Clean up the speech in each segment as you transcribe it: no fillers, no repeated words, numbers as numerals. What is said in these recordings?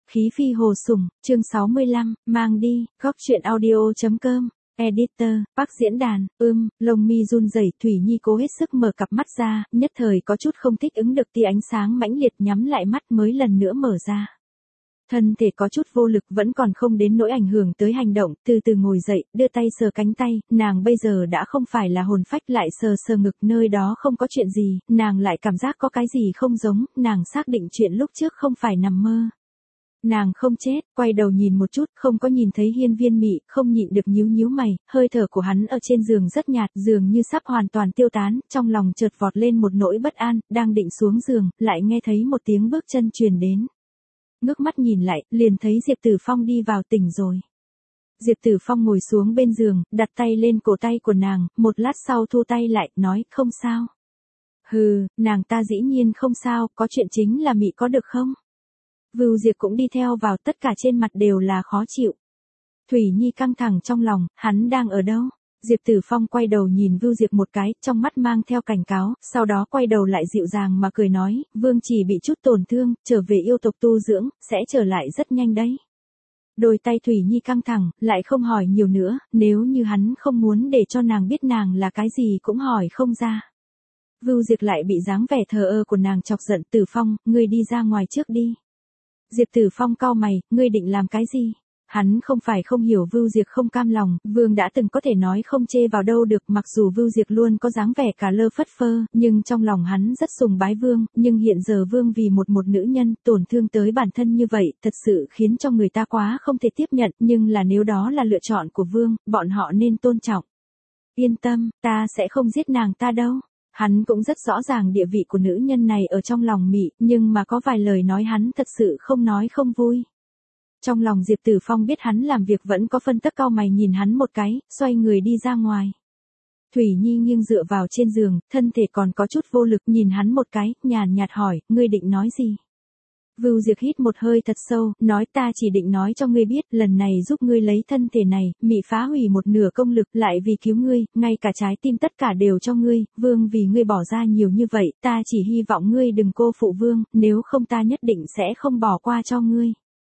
Khí phi hồ sủng, chương 65, mang đi, góc truyện audio.com, editor, Park diễn đàn, lông mi run rẩy, Thủy Nhi cố hết sức mở cặp mắt ra, nhất thời có chút không thích ứng được tia ánh sáng mãnh liệt, nhắm lại mắt mới lần nữa mở ra. Thân thể có chút vô lực, vẫn còn không đến nỗi ảnh hưởng tới hành động, từ từ ngồi dậy, đưa tay sờ cánh tay, nàng bây giờ đã không phải là hồn phách, lại sờ sờ ngực, nơi đó không có chuyện gì, nàng lại cảm giác có cái gì không giống, nàng xác định chuyện lúc trước không phải nằm mơ. Nàng không chết, quay đầu nhìn một chút, không có nhìn thấy Hiên Viên Mị, không nhịn được nhíu nhíu mày, hơi thở của hắn ở trên giường rất nhạt, dường như sắp hoàn toàn tiêu tán, trong lòng chợt vọt lên một nỗi bất an, đang định xuống giường, lại nghe thấy một tiếng bước chân truyền đến. Ngước mắt nhìn lại, liền thấy Diệp Tử Phong đi vào, tỉnh rồi. Diệp Tử Phong ngồi xuống bên giường, đặt tay lên cổ tay của nàng, một lát sau thu tay lại, nói, không sao. Hừ, nàng ta dĩ nhiên không sao, có chuyện chính là Mị có được không? Vưu Diệp cũng đi theo vào, tất cả trên mặt đều là khó chịu. Thủy Nhi căng thẳng trong lòng, hắn đang ở đâu? Diệp Tử Phong quay đầu nhìn Vưu Diệp một cái, trong mắt mang theo cảnh cáo, sau đó quay đầu lại dịu dàng mà cười nói, Vương chỉ bị chút tổn thương, trở về yêu tộc tu dưỡng, sẽ trở lại rất nhanh đấy. Đôi tay Thủy Nhi căng thẳng, lại không hỏi nhiều nữa, nếu như hắn không muốn để cho nàng biết nàng là cái gì cũng hỏi không ra. Vưu Diệp lại bị dáng vẻ thờ ơ của nàng chọc giận. Tử Phong, ngươi đi ra ngoài trước đi. Diệp Tử Phong cau mày, ngươi định làm cái gì? Hắn không phải không hiểu Vưu Diệp không cam lòng, Vương đã từng có thể nói không chê vào đâu được, mặc dù Vưu Diệp luôn có dáng vẻ cả lơ phất phơ, nhưng trong lòng hắn rất sùng bái Vương, nhưng hiện giờ Vương vì một nữ nhân, tổn thương tới bản thân như vậy, thật sự khiến cho người ta quá không thể tiếp nhận, nhưng là nếu đó là lựa chọn của Vương, bọn họ nên tôn trọng. Yên tâm, ta sẽ không giết nàng ta đâu. Hắn cũng rất rõ ràng địa vị của nữ nhân này ở trong lòng Mị, nhưng mà có vài lời nói hắn thật sự không nói không vui. Trong lòng Diệp Tử Phong biết hắn làm việc vẫn có phân tức, cau mày nhìn hắn một cái, xoay người đi ra ngoài. Thủy Nhi nghiêng dựa vào trên giường, thân thể còn có chút vô lực, nhìn hắn một cái, nhàn nhạt hỏi, ngươi định nói gì? Vưu Diệp hít một hơi thật sâu, nói, ta chỉ định nói cho ngươi biết, lần này giúp ngươi lấy thân thể này, Mị phá hủy một nửa công lực, lại vì cứu ngươi, ngay cả trái tim tất cả đều cho ngươi, Vương vì ngươi bỏ ra nhiều như vậy, ta chỉ hy vọng ngươi đừng cô phụ Vương, nếu không ta nhất định sẽ không bỏ qua cho ngươi.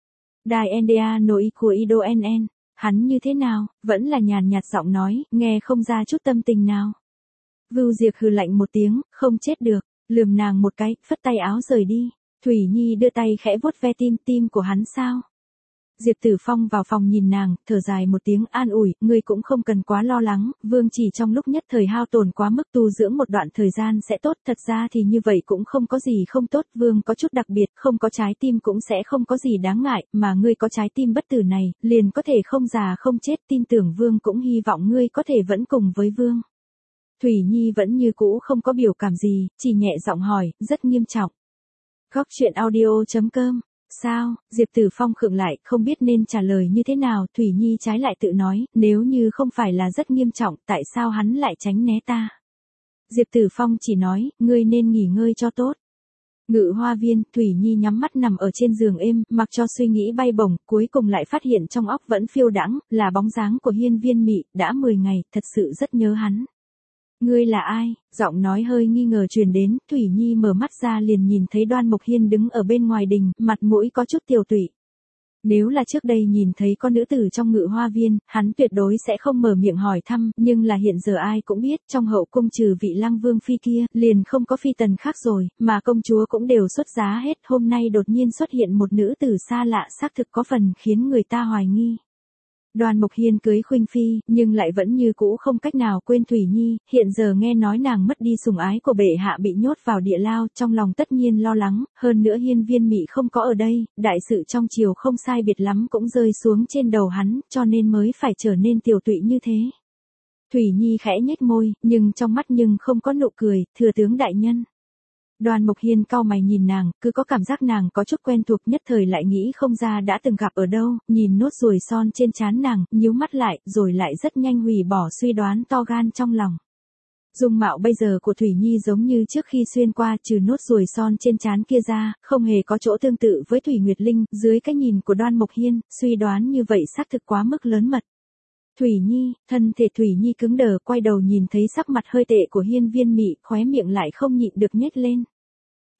Đài NDA nội của Ido NN, hắn như thế nào, vẫn là nhàn nhạt giọng nói, nghe không ra chút tâm tình nào. Vưu Diệp hừ lạnh một tiếng, không chết được, lườm nàng một cái, phất tay áo rời đi. Thủy Nhi đưa tay khẽ vuốt ve tim của hắn sao? Diệp Tử Phong vào phòng nhìn nàng, thở dài một tiếng, an ủi, ngươi cũng không cần quá lo lắng, Vương chỉ trong lúc nhất thời hao tổn quá mức, tu dưỡng một đoạn thời gian sẽ tốt, thật ra thì như vậy cũng không có gì không tốt, Vương có chút đặc biệt, không có trái tim cũng sẽ không có gì đáng ngại, mà ngươi có trái tim bất tử này, liền có thể không già không chết, tin tưởng Vương cũng hy vọng ngươi có thể vẫn cùng với Vương. Thủy Nhi vẫn như cũ không có biểu cảm gì, chỉ nhẹ giọng hỏi, rất nghiêm trọng. Góc truyện audio.com. Sao? Diệp Tử Phong khựng lại, không biết nên trả lời như thế nào, Thủy Nhi trái lại tự nói, nếu như không phải là rất nghiêm trọng, tại sao hắn lại tránh né ta? Diệp Tử Phong chỉ nói, ngươi nên nghỉ ngơi cho tốt. Ngự hoa viên, Thủy Nhi nhắm mắt nằm ở trên giường êm, mặc cho suy nghĩ bay bổng, cuối cùng lại phát hiện trong óc vẫn phiêu đãng, là bóng dáng của Hiên Viên Mị, đã 10 ngày, thật sự rất nhớ hắn. Ngươi là ai? Giọng nói hơi nghi ngờ truyền đến, Thủy Nhi mở mắt ra liền nhìn thấy Đoan Mộc Hiên đứng ở bên ngoài đình, mặt mũi có chút tiều tụy. Nếu là trước đây nhìn thấy con nữ tử trong ngự hoa viên, hắn tuyệt đối sẽ không mở miệng hỏi thăm, nhưng là hiện giờ ai cũng biết, trong hậu cung trừ vị Lăng Vương phi kia, liền không có phi tần khác rồi, mà công chúa cũng đều xuất giá hết, hôm nay đột nhiên xuất hiện một nữ tử xa lạ, xác thực có phần khiến người ta hoài nghi. Đoan Mộc Hiên cưới Khuynh Phi, nhưng lại vẫn như cũ không cách nào quên Thủy Nhi, hiện giờ nghe nói nàng mất đi sủng ái của bệ hạ, bị nhốt vào địa lao, trong lòng tất nhiên lo lắng, hơn nữa Hiên Viên Mị không có ở đây, đại sự trong triều không sai biệt lắm cũng rơi xuống trên đầu hắn, cho nên mới phải trở nên tiều tụy như thế. Thủy Nhi khẽ nhếch môi, nhưng trong mắt nhưng không có nụ cười, thừa tướng đại nhân. Đoan Mộc Hiên cau mày nhìn nàng, cứ có cảm giác nàng có chút quen thuộc, nhất thời lại nghĩ không ra đã từng gặp ở đâu, nhìn nốt ruồi son trên trán nàng, nhíu mắt lại, rồi lại rất nhanh hủy bỏ suy đoán to gan trong lòng. Dung mạo bây giờ của Thủy Nhi giống như trước khi xuyên qua, trừ nốt ruồi son trên trán kia ra, không hề có chỗ tương tự với Thủy Nguyệt Linh, dưới cái nhìn của Đoan Mộc Hiên, suy đoán như vậy xác thực quá mức lớn mật. Thủy Nhi, thân thể Thủy Nhi cứng đờ, quay đầu nhìn thấy sắc mặt hơi tệ của Hiên Viên Mị, khóe miệng lại không nhịn được nhếch lên.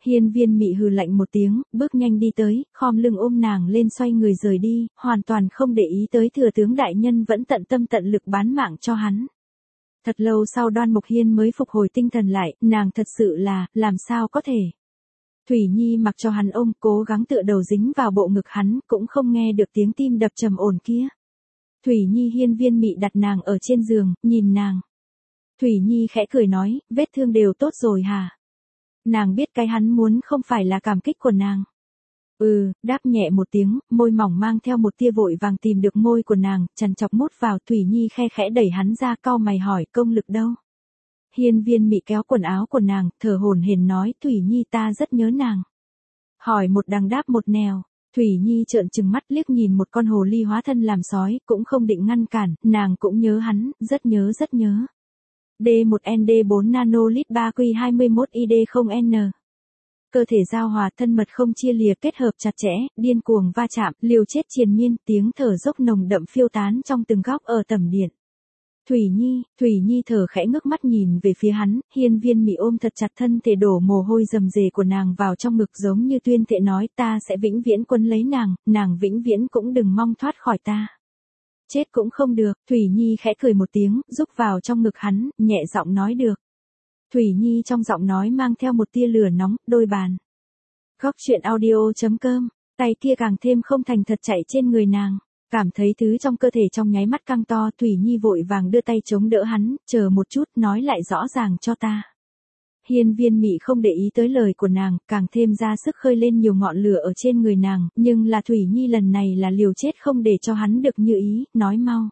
Hiên Viên Mị hừ lạnh một tiếng, bước nhanh đi tới, khom lưng ôm nàng lên xoay người rời đi, hoàn toàn không để ý tới thừa tướng đại nhân vẫn tận tâm tận lực bán mạng cho hắn. Thật lâu sau Đoan Mộc Hiên mới phục hồi tinh thần lại, nàng thật sự là, làm sao có thể. Thủy Nhi mặc cho hắn ôm, cố gắng tựa đầu dính vào bộ ngực hắn, cũng không nghe được tiếng tim đập trầm ổn kia. Thủy Nhi Hiên Viên Mị đặt nàng ở trên giường, nhìn nàng. Thủy Nhi khẽ cười nói, vết thương đều tốt rồi hả? Nàng biết cái hắn muốn không phải là cảm kích của nàng. Đáp nhẹ một tiếng, môi mỏng mang theo một tia vội vàng tìm được môi của nàng, chằn chọc mút vào. Thủy Nhi khe khẽ đẩy hắn ra, cau mày hỏi công lực đâu. Hiên Viên Mị kéo quần áo của nàng, thở hổn hển nói, Thủy Nhi ta rất nhớ nàng. Hỏi một đằng đáp một nẻo. Thủy Nhi trợn trừng mắt liếc nhìn một con hồ ly hóa thân làm sói, cũng không định ngăn cản, nàng cũng nhớ hắn, rất nhớ rất nhớ. D1ND4 nanolit 3Q21ID0N. Cơ thể giao hòa, thân mật không chia lìa, kết hợp chặt chẽ, điên cuồng va chạm, liều chết triền miên, tiếng thở dốc nồng đậm phiêu tán trong từng góc ở tầm điện. Thủy Nhi thở khẽ ngước mắt nhìn về phía hắn, Hiên Viên Mị ôm thật chặt thân thể đổ mồ hôi rầm rề của nàng vào trong ngực, giống như tuyên thệ nói, ta sẽ vĩnh viễn quấn lấy nàng vĩnh viễn cũng đừng mong thoát khỏi ta. Chết cũng không được. Thủy Nhi khẽ cười một tiếng, rúc vào trong ngực hắn, nhẹ giọng nói được. Thủy Nhi trong giọng nói mang theo một tia lửa nóng, đôi bàn. Góc chuyện audio.com, tay kia càng thêm không thành thật chạy trên người nàng. Cảm thấy thứ trong cơ thể trong nháy mắt căng to, Thủy Nhi vội vàng đưa tay chống đỡ hắn, chờ một chút, nói lại rõ ràng cho ta. Hiên Viên Mị không để ý tới lời của nàng, càng thêm ra sức khơi lên nhiều ngọn lửa ở trên người nàng, nhưng là Thủy Nhi lần này là liều chết không để cho hắn được như ý, nói mau.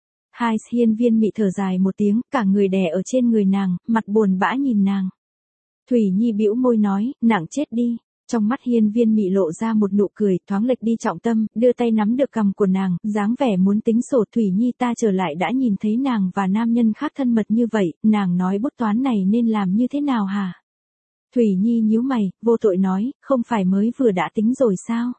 Hiên Viên Mị thở dài một tiếng, cả người đè ở trên người nàng, mặt buồn bã nhìn nàng. Thủy Nhi bĩu môi nói, nàng chết đi. Trong mắt Hiên Viên Mị lộ ra một nụ cười, thoáng lệch đi trọng tâm, đưa tay nắm được cằm của nàng, dáng vẻ muốn tính sổ. Thủy Nhi ta trở lại đã nhìn thấy nàng và nam nhân khác thân mật như vậy, nàng nói bút toán này nên làm như thế nào hả? Thủy Nhi nhíu mày, vô tội nói, không phải mới vừa đã tính rồi sao?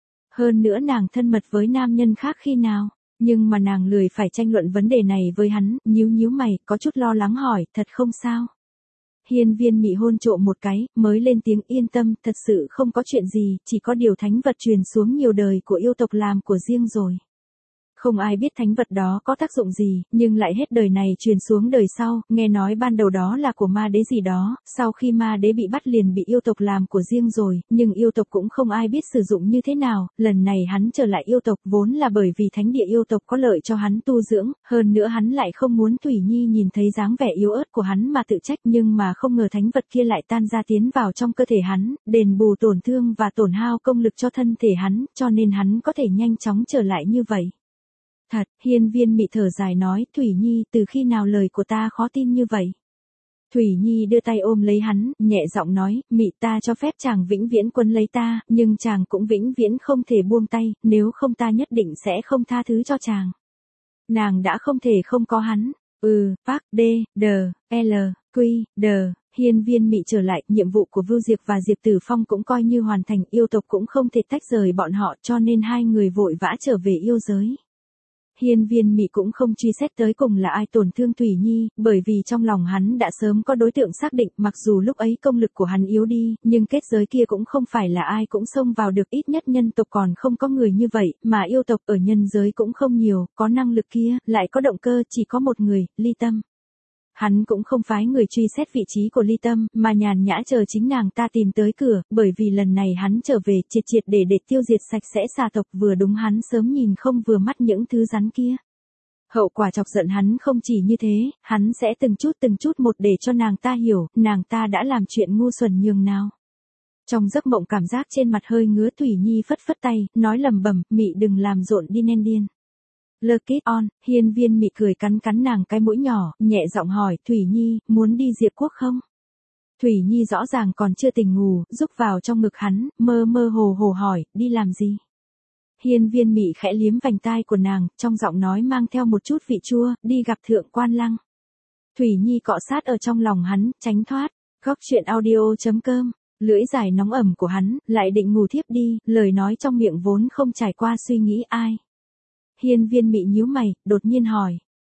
Hơn nữa nàng thân mật với nam nhân khác khi nào? Nhưng mà nàng lười phải tranh luận vấn đề này với hắn, nhíu mày, có chút lo lắng hỏi, thật không sao? Hiên Viên Mị hôn trộm một cái, mới lên tiếng, yên tâm, thật sự không có chuyện gì, chỉ có điều thánh vật truyền xuống nhiều đời của yêu tộc làm của riêng rồi. Không ai biết thánh vật đó có tác dụng gì, nhưng lại hết đời này truyền xuống đời sau, nghe nói ban đầu đó là của ma đế gì đó, sau khi ma đế bị bắt liền bị yêu tộc làm của riêng rồi, nhưng yêu tộc cũng không ai biết sử dụng như thế nào, lần này hắn trở lại yêu tộc vốn là bởi vì thánh địa yêu tộc có lợi cho hắn tu dưỡng, hơn nữa hắn lại không muốn Thủy Nhi nhìn thấy dáng vẻ yếu ớt của hắn mà tự trách, nhưng mà không ngờ thánh vật kia lại tan ra tiến vào trong cơ thể hắn, đền bù tổn thương và tổn hao công lực cho thân thể hắn, cho nên hắn có thể nhanh chóng trở lại như vậy. Thật, Hiên Viên Mị thở dài nói, Thủy Nhi, từ khi nào lời của ta khó tin như vậy? Thủy Nhi đưa tay ôm lấy hắn, nhẹ giọng nói, Mị ta cho phép chàng vĩnh viễn quấn lấy ta, nhưng chàng cũng vĩnh viễn không thể buông tay, nếu không ta nhất định sẽ không tha thứ cho chàng. Nàng đã không thể không có hắn. Park D, D, L, Q, D. Hiên Viên Mị trở lại, nhiệm vụ của Vưu Diệp và Diệp Tử Phong cũng coi như hoàn thành, yêu tộc cũng không thể tách rời bọn họ, cho nên hai người vội vã trở về yêu giới. Hiên Viên Mị cũng không truy xét tới cùng là ai tổn thương Thủy Nhi, bởi vì trong lòng hắn đã sớm có đối tượng xác định, mặc dù lúc ấy công lực của hắn yếu đi, nhưng kết giới kia cũng không phải là ai cũng xông vào được, ít nhất nhân tộc còn không có người như vậy, mà yêu tộc ở nhân giới cũng không nhiều, có năng lực kia, lại có động cơ, chỉ có một người, Ly Tâm. Hắn cũng không phái người truy xét vị trí của Ly Tâm, mà nhàn nhã chờ chính nàng ta tìm tới cửa, bởi vì lần này hắn trở về triệt để tiêu diệt sạch sẽ xà tộc, vừa đúng hắn sớm nhìn không vừa mắt những thứ rắn kia. Hậu quả chọc giận hắn không chỉ như thế, hắn sẽ từng chút một để cho nàng ta hiểu, nàng ta đã làm chuyện ngu xuẩn nhường nào. Trong giấc mộng cảm giác trên mặt hơi ngứa, Thủy Nhi phất tay, nói lẩm bẩm, Mị đừng làm rộn đi nên điên. Look it on, Hiên Viên Mị cười cắn nàng cái mũi nhỏ, nhẹ giọng hỏi, Thủy Nhi, muốn đi Diệp Quốc không? Thủy Nhi rõ ràng còn chưa tỉnh ngủ, rúc vào trong ngực hắn, mơ hồ hỏi, đi làm gì? Hiên Viên Mị khẽ liếm vành tai của nàng, trong giọng nói mang theo một chút vị chua, đi gặp Thượng Quan Lăng. Thủy Nhi cọ sát ở trong lòng hắn, tránh thoát. Góc chuyện audio.com, lưỡi dài nóng ẩm của hắn, lại định ngủ thiếp đi, lời nói trong miệng vốn không trải qua suy nghĩ ai. Hiên Viên Mị nhíu mày, đột nhiên hỏi,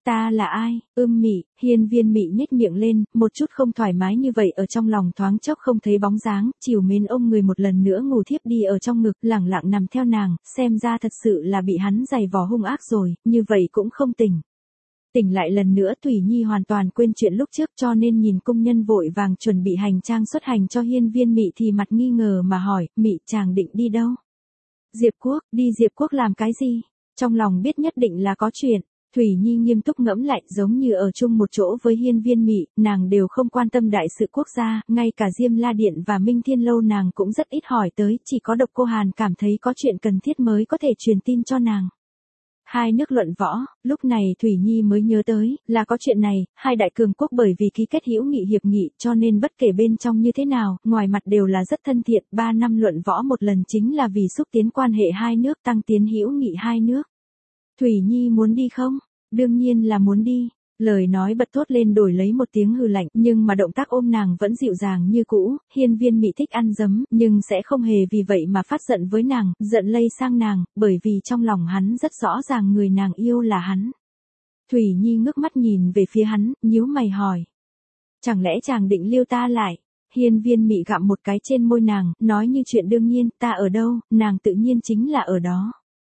Ta là ai? Mị, Hiên Viên Mị nhếch miệng lên, một chút không thoải mái như vậy ở trong lòng thoáng chốc không thấy bóng dáng, chiều mến ôm người một lần nữa ngủ thiếp đi ở trong ngực, lẳng lặng nằm theo nàng, xem ra thật sự là bị hắn giày vò hung ác rồi, như vậy cũng không tỉnh. Tỉnh lại lần nữa Thủy Nhi hoàn toàn quên chuyện lúc trước cho nên nhìn công nhân vội vàng chuẩn bị hành trang xuất hành cho Hiên Viên Mị thì mặt nghi ngờ mà hỏi, Mị chàng định đi đâu? Diệp Quốc, đi Diệp Quốc làm cái gì? Trong lòng biết nhất định là có chuyện. Thủy Nhi nghiêm túc ngẫm lại giống như ở chung một chỗ với Hiên Viên Mị, nàng đều không quan tâm đại sự quốc gia, ngay cả Diêm La Điện và Minh Thiên Lâu nàng cũng rất ít hỏi tới, chỉ có Độc Cô Hàn cảm thấy có chuyện cần thiết mới có thể truyền tin cho nàng. Hai nước luận võ, lúc này Thủy Nhi mới nhớ tới, là có chuyện này, hai đại cường quốc bởi vì ký kết hữu nghị hiệp nghị cho nên bất kể bên trong như thế nào, ngoài mặt đều là rất thân thiện, 3 năm luận võ một lần chính là vì xúc tiến quan hệ hai nước tăng tiến hữu nghị hai nước. Thủy Nhi muốn đi không? Đương nhiên là muốn đi. Lời nói bật thốt lên đổi lấy một tiếng hừ lạnh, nhưng mà động tác ôm nàng vẫn dịu dàng như cũ, Hiên Viên Mị thích ăn dấm, nhưng sẽ không hề vì vậy mà phát giận với nàng, giận lây sang nàng, bởi vì trong lòng hắn rất rõ ràng người nàng yêu là hắn. Thủy Nhi ngước mắt nhìn về phía hắn, nhíu mày hỏi. Chẳng lẽ chàng định lưu ta lại? Hiên Viên Mị gặm một cái trên môi nàng, nói như chuyện đương nhiên, ta ở đâu, nàng tự nhiên chính là ở đó.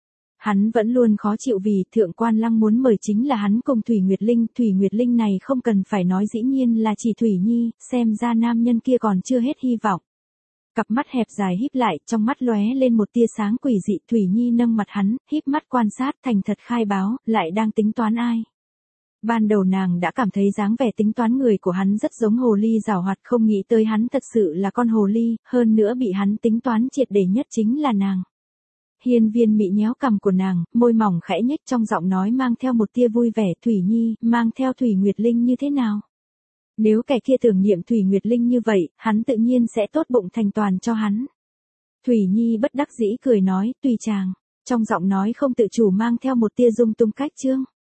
Hắn vẫn luôn khó chịu vì Thượng Quan Lăng muốn mời chính là hắn cùng Thủy Nguyệt Linh này không cần phải nói dĩ nhiên là chỉ Thủy Nhi, xem ra nam nhân kia còn chưa hết hy vọng. Cặp mắt hẹp dài híp lại, trong mắt lóe lên một tia sáng quỷ dị, Thủy Nhi nâng mặt hắn, híp mắt quan sát, thành thật khai báo, lại đang tính toán ai. Ban đầu nàng đã cảm thấy dáng vẻ tính toán người của hắn rất giống hồ ly giảo hoạt, không nghĩ tới hắn thật sự là con hồ ly, hơn nữa bị hắn tính toán triệt để nhất chính là nàng. Hiên Viên Mị nhéo cằm của nàng, môi mỏng khẽ nhếch trong giọng nói mang theo một tia vui vẻ, Thủy Nhi, mang theo Thủy Nguyệt Linh như thế nào? Nếu kẻ kia tưởng niệm Thủy Nguyệt Linh như vậy, hắn tự nhiên sẽ tốt bụng thành toàn cho hắn. Thủy Nhi bất đắc dĩ cười nói, tùy chàng, trong giọng nói không tự chủ mang theo một tia dung tung cách chương.